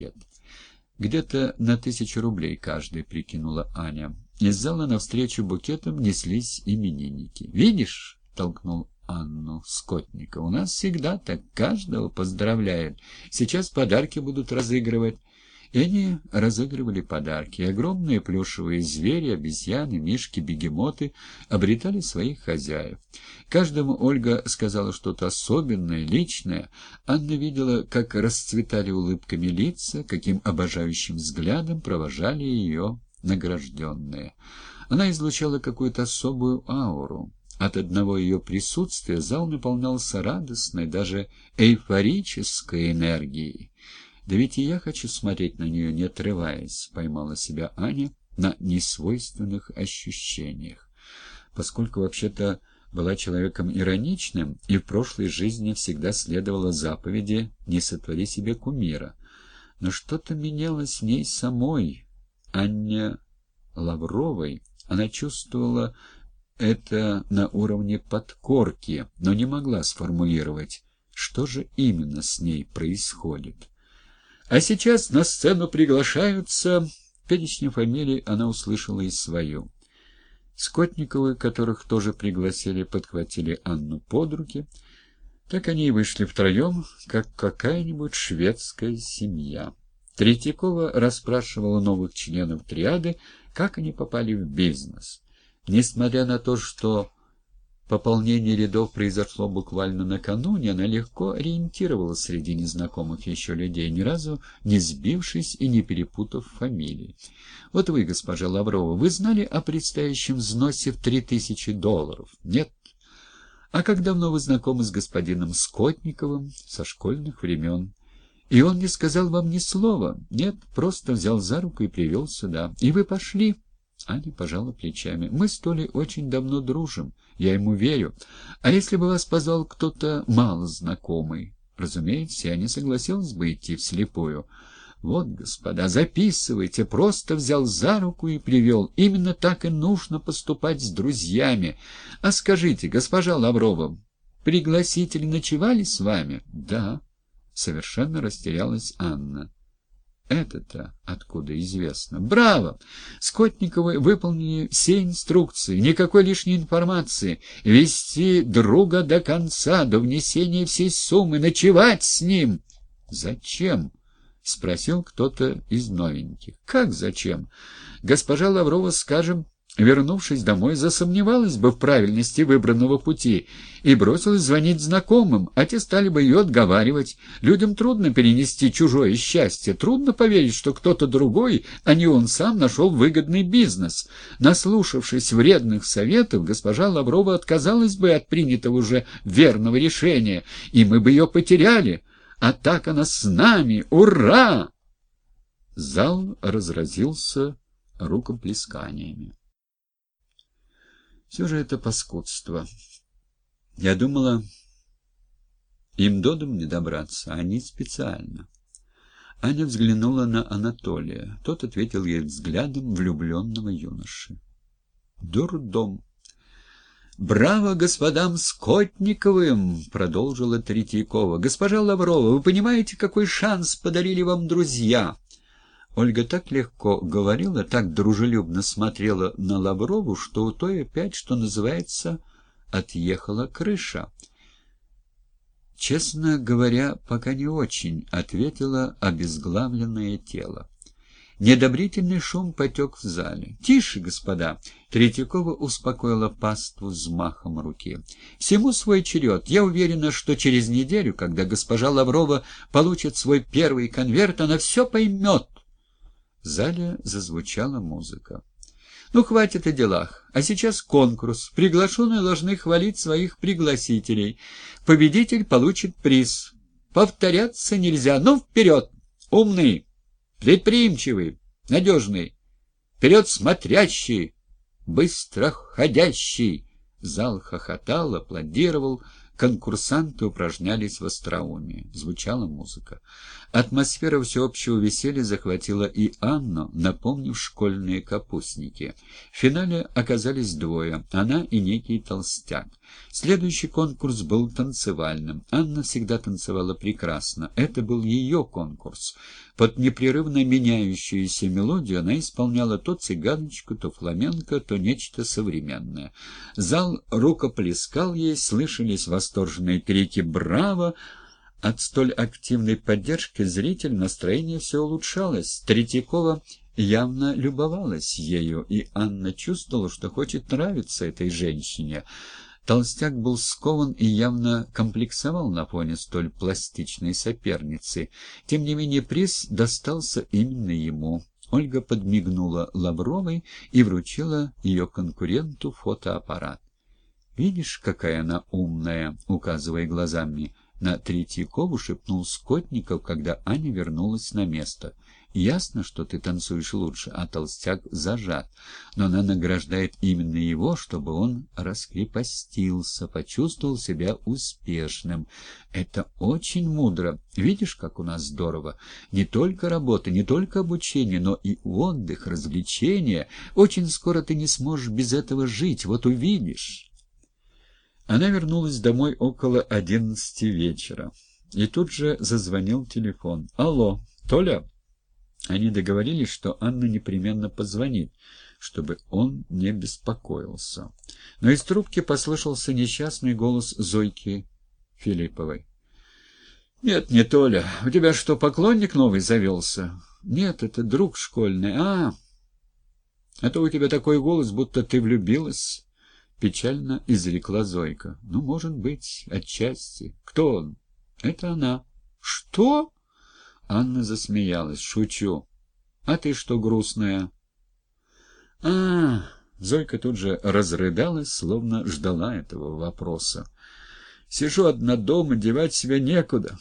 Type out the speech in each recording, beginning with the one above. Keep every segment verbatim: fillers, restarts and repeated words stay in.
Где-то на тысячу рублей каждый, прикинула Аня. Из зала навстречу букетом неслись именинники. «Видишь?» — толкнул Анну Скотников. «У нас всегда так, каждого поздравляют. Сейчас подарки будут разыгрывать». И они разыгрывали подарки. Огромные плюшевые звери, обезьяны, мишки, бегемоты обретали своих хозяев. Каждому Ольга сказала что-то особенное, личное. Анна видела, как расцветали улыбками лица, каким обожающим взглядом провожали ее награжденные. Она излучала какую-то особую ауру. От одного ее присутствия зал наполнялся радостной, даже эйфорической энергией. «Да ведь и я хочу смотреть на нее, не отрываясь», — поймала себя Аня на несвойственных ощущениях. Поскольку вообще-то была человеком ироничным и в прошлой жизни всегда следовала заповеди «не сотвори себе кумира». Но что-то менялось в ней самой, Анне Лавровой. Она чувствовала это на уровне подкорки, но не могла сформулировать, что же именно с ней происходит. А сейчас на сцену приглашаются... В перечне фамилий она услышала и свою. Скотниковы, которых тоже пригласили, подхватили Анну под руки. Так они и вышли втроем, как какая-нибудь шведская семья. Третьякова расспрашивала новых членов триады, как они попали в бизнес. Несмотря на то, что пополнение рядов произошло буквально накануне, она легко ориентировалась среди незнакомых еще людей, ни разу не сбившись и не перепутав фамилии. «Вот вы, госпожа Лаврова, вы знали о предстоящем взносе в три тысячи долларов?» «Нет». «А как давно вы знакомы с господином Скотниковым?» «Со школьных времен». «И он не сказал вам ни слова?» «Нет, просто взял за руку и привел сюда». «И вы пошли?» Аня пожала плечами. «Мы с Толей очень давно дружим. Я ему верю. А если бы вас позвал кто-то мало знакомый?» Разумеется, я не согласилась бы идти вслепую. «Вот, господа, записывайте. Просто взял за руку и привел. Именно так и нужно поступать с друзьями. А скажите, госпожа Лаврова, пригласители ночевали с вами?» «Да». Совершенно растерялась Анна. «Это-то откуда известно?» «Браво! Скотниковы выполнили все инструкции, никакой лишней информации. Вести друга до конца, до внесения всей суммы, ночевать с ним». «Зачем?» — спросил кто-то из новеньких. «Как зачем? Госпожа Лаврова, скажем, вернувшись домой, засомневалась бы в правильности выбранного пути и бросилась звонить знакомым, а те стали бы ее отговаривать. Людям трудно перенести чужое счастье, трудно поверить, что кто-то другой, а не он сам, нашел выгодный бизнес. Наслушавшись вредных советов, госпожа Лаврова отказалась бы от принятого уже верного решения, и мы бы ее потеряли. А так она с нами! Ура!» Зал разразился рукоплесканиями. «Все же это паскудство. Я думала, им до дому не добраться, а они специально». Аня взглянула на Анатолия. Тот ответил ей взглядом влюбленного юноши. «Дурдом». «Браво господам Скотниковым!» — продолжила Третьякова. «Госпожа Лаврова, вы понимаете, какой шанс подарили вам друзья?» Ольга так легко говорила, так дружелюбно смотрела на Лаврову, что у той опять, что называется, отъехала крыша. «Честно говоря, пока не очень», — ответило обезглавленное тело. Недобрительный шум потек в зале. «Тише, господа!» — Третьякова успокоила паству взмахом руки. «Всему свой черед. Я уверена, что через неделю, когда госпожа Лаврова получит свой первый конверт, она все поймет». В зале зазвучала музыка. «Ну, хватит о делах. А сейчас конкурс. Приглашенные должны хвалить своих пригласителей. Победитель получит приз. Повторяться нельзя. Ну, вперед! Умный, предприимчивый, надежный. Вперед смотрящий, быстро ходящий». Зал хохотал, аплодировал. Конкурсанты упражнялись в остроумии. Звучала музыка. Атмосфера всеобщего веселья захватила и Анну, напомнив школьные капустники. В финале оказались двое — она и некий толстяк. Следующий конкурс был танцевальным. Анна всегда танцевала прекрасно. Это был ее конкурс. Под непрерывно меняющуюся мелодию она исполняла то цыганочку, то фламенко, то нечто современное. Зал рукоплескал ей, слышались восторженные крики «Браво!». От столь активной поддержки зритель настроение все улучшалось. Третьякова явно любовалась ею, и Анна чувствовала, что хочет нравиться этой женщине. Толстяк был скован и явно комплексовал на фоне столь пластичной соперницы. Тем не менее приз достался именно ему. Ольга подмигнула Лавровой и вручила ее конкуренту фотоаппарат. «Видишь, какая она умная», — указывая глазами на Третьякову, шепнул Скотников, когда Аня вернулась на место. «Ясно, что ты танцуешь лучше, а толстяк зажат, но она награждает именно его, чтобы он раскрепостился, почувствовал себя успешным. Это очень мудро. Видишь, как у нас здорово? Не только работа, не только обучение, но и отдых, развлечения. Очень скоро ты не сможешь без этого жить, вот увидишь». Она вернулась домой около одиннадцати вечера. И тут же зазвонил телефон. «Алло, Толя?» Они договорились, что Анна непременно позвонит, чтобы он не беспокоился. Но из трубки послышался несчастный голос Зойки Филипповой. «Нет, не Толя. У тебя что, поклонник новый завелся?» «Нет, это друг школьный. А, а то у тебя такой голос, будто ты влюбилась». Печально изрекла Зойка. «Ну, может быть, отчасти. Кто он?» «Это она». «Что?» Анна засмеялась. «Шучу. А ты что грустная?» «А...» Зойка тут же разрыдалась, словно ждала этого вопроса. «Сижу одна дома, девать себя некуда.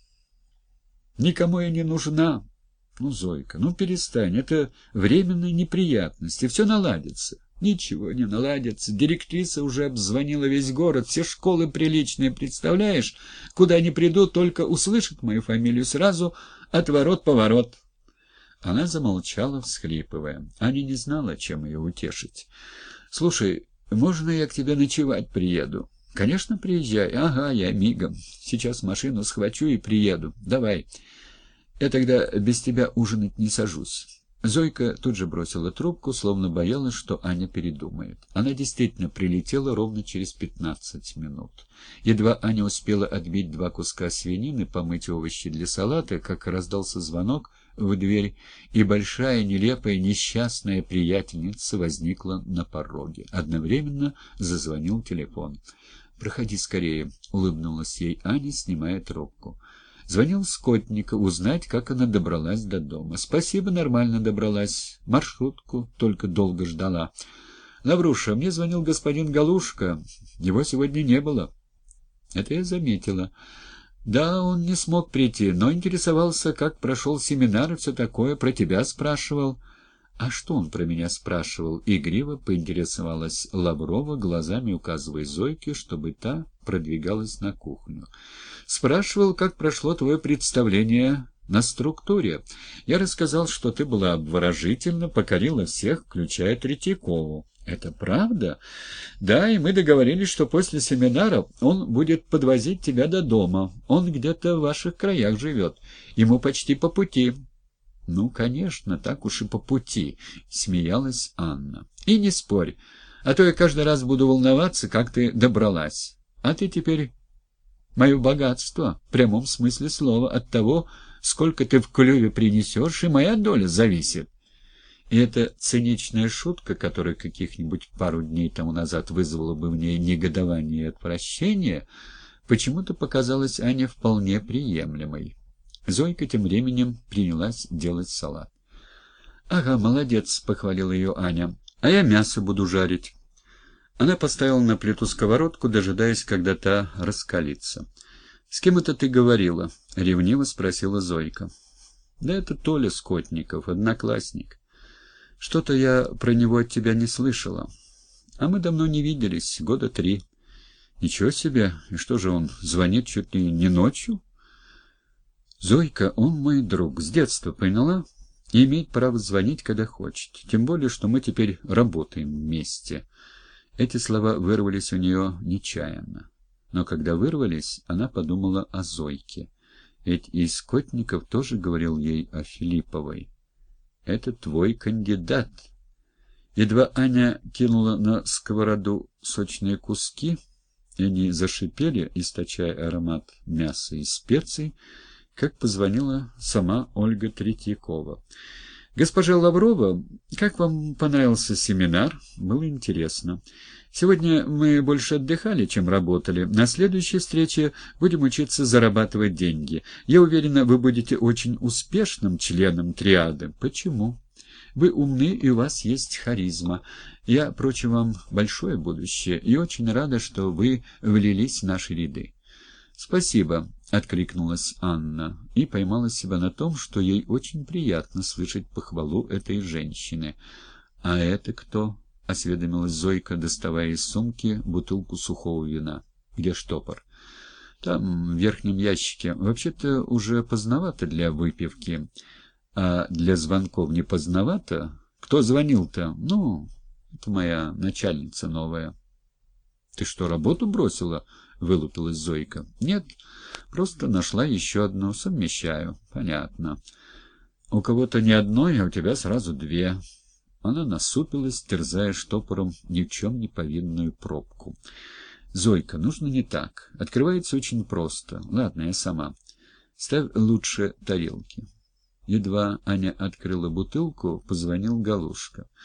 Никому я не нужна». «Ну, Зойка, ну перестань. Это временные неприятности. Все наладится». «Ничего не наладится. Директриса уже обзвонила весь город, все школы приличные, представляешь? Куда ни приду, только услышат мою фамилию, сразу отворот-поворот». Она замолчала, всхлипывая. Аня не знала, чем ее утешить. «Слушай, можно я к тебе ночевать приеду?» «Конечно, приезжай. Ага, я мигом. Сейчас машину схвачу и приеду. Давай. Я тогда без тебя ужинать не сажусь». Зойка тут же бросила трубку, словно боялась, что Аня передумает. Она действительно прилетела ровно через пятнадцать минут. Едва Аня успела отбить два куска свинины, помыть овощи для салата, как раздался звонок в дверь, и большая, нелепая, несчастная приятельница возникла на пороге. Одновременно зазвонил телефон. «Проходи скорее», — улыбнулась ей Аня, снимая трубку. Звонил Скотников узнать, как она добралась до дома. «Спасибо, нормально добралась. Маршрутку только долго ждала. Лавруша, мне звонил господин Галушка. Его сегодня не было». «Это я заметила. Да, он не смог прийти, но интересовался, как прошел семинар и все такое. Про тебя спрашивал». «А что он про меня спрашивал?» Игриво поинтересовалась Лаврова, глазами указывая Зойке, чтобы та продвигалась на кухню. «Спрашивал, как прошло твое представление на структуре. Я рассказал, что ты была обворожительна, покорила всех, включая Третьякову». «Это правда?» «Да, и мы договорились, что после семинара он будет подвозить тебя до дома. Он где-то в ваших краях живет. Ему почти по пути». «Ну, конечно, так уж и по пути», — смеялась Анна. «И не спорь, а то я каждый раз буду волноваться, как ты добралась. А ты теперь мое богатство, в прямом смысле слова, от того, сколько ты в клюве принесешь, и моя доля зависит». И эта циничная шутка, которая каких-нибудь пару дней тому назад вызвала бы в ней негодование и отвращение, почему-то показалась Ане вполне приемлемой. Зойка тем временем принялась делать салат. «Ага, молодец», — похвалила ее Аня. «А я мясо буду жарить». Она поставила на плиту сковородку, дожидаясь, когда та раскалится. «С кем это ты говорила?» — ревниво спросила Зойка. «Да это Толя Скотников, одноклассник. Что-то я про него от тебя не слышала. А мы давно не виделись, года три». «Ничего себе! И что же он, звонит чуть ли не ночью?» «Зойка, он мой друг, с детства, поняла? И имеет право звонить, когда хочет. Тем более, что мы теперь работаем вместе. Эти слова вырвались у нее нечаянно. Но когда вырвались, она подумала о Зойке. Ведь и Скотников тоже говорил ей о Филипповой. «Это твой кандидат». Едва Аня кинула на сковороду сочные куски, и они зашипели, источая аромат мяса и специй, как позвонила сама Ольга Третьякова. «Госпожа Лаврова, как вам понравился семинар? Было интересно. Сегодня мы больше отдыхали, чем работали. На следующей встрече будем учиться зарабатывать деньги. Я уверена, вы будете очень успешным членом триады. Почему? Вы умны, и у вас есть харизма. Я прочу вам большое будущее, и очень рада, что вы влились в наши ряды». «Спасибо», — откликнулась Анна и поймала себя на том, что ей очень приятно слышать похвалу этой женщины. «А это кто?» — осведомилась Зойка, доставая из сумки бутылку сухого вина. «Где штопор?» «Там, в верхнем ящике. Вообще-то уже поздновато для выпивки. А для звонков не поздновато? Кто звонил-то? Ну, это моя начальница новая». «Ты что, работу бросила?» — вылупилась Зойка. «Нет, просто нашла еще одну, совмещаю». «Понятно. У кого-то не одной, а у тебя сразу две». Она насупилась, терзая штопором ни в чем не повинную пробку. «Зойка, нужно не так. Открывается очень просто. Ладно, я сама. Ставь лучше тарелки». Едва Аня открыла бутылку, позвонил Галушка.